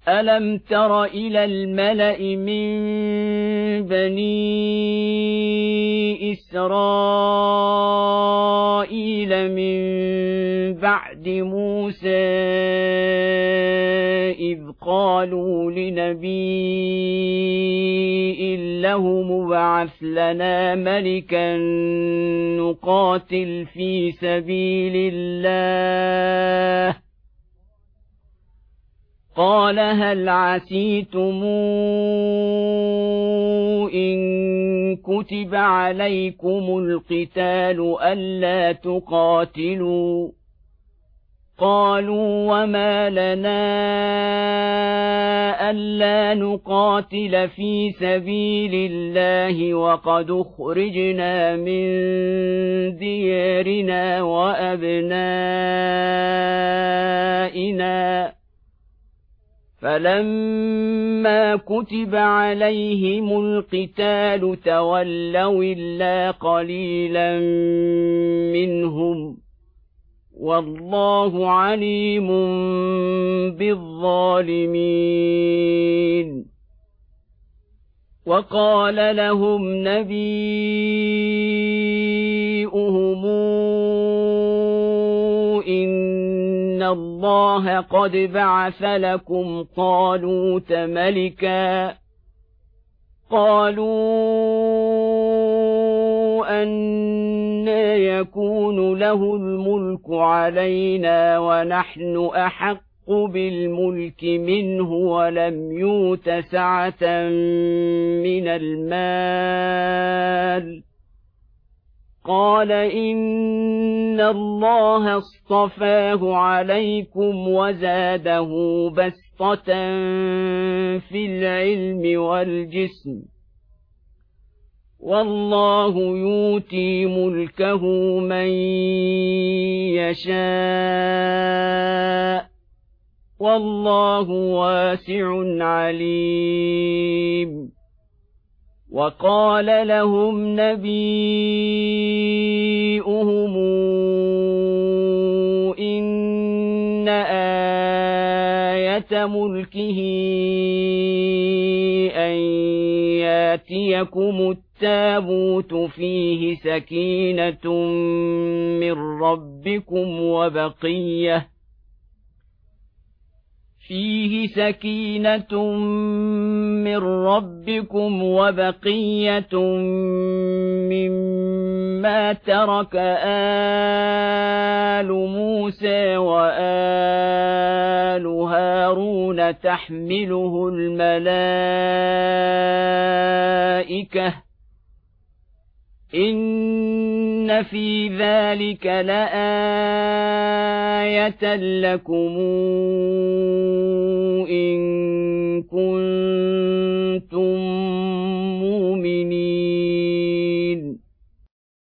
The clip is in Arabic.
ألم تر إلى الملأ من بني إسرائيل من بعد موسى إذ قالوا لنبي له مبعث لنا ملكا نقاتل في سبيل الله قال هل عسيتم إن كتب عليكم القتال ألا تقاتلوا قالوا وما لنا ألا نقاتل في سبيل الله وقد أخرجنا من ديارنا وأبنائنا فلما كتب عليهم القتال تولوا إلا قليلا منهم والله عليم بالظالمين وقال لهم نبيؤهم إن الله قد بعث لكم طالوت ملكا قالوا أنى يكون له الملك علينا ونحن أحق بالملك منه ولم يؤت سعة من المال قال إن الله اصطفاه عليكم وزاده بسطة في العلم والجسم والله يؤتي ملكه من يشاء والله واسع عليم وقال لهم نبيؤهم إن آية ملكه أن ياتيكم التابوت فيه سكينة من ربكم وبقية مما ترك آل موسى وآل هارون تحمله الملائكة إن في ذلك لآية لكم إن كنتم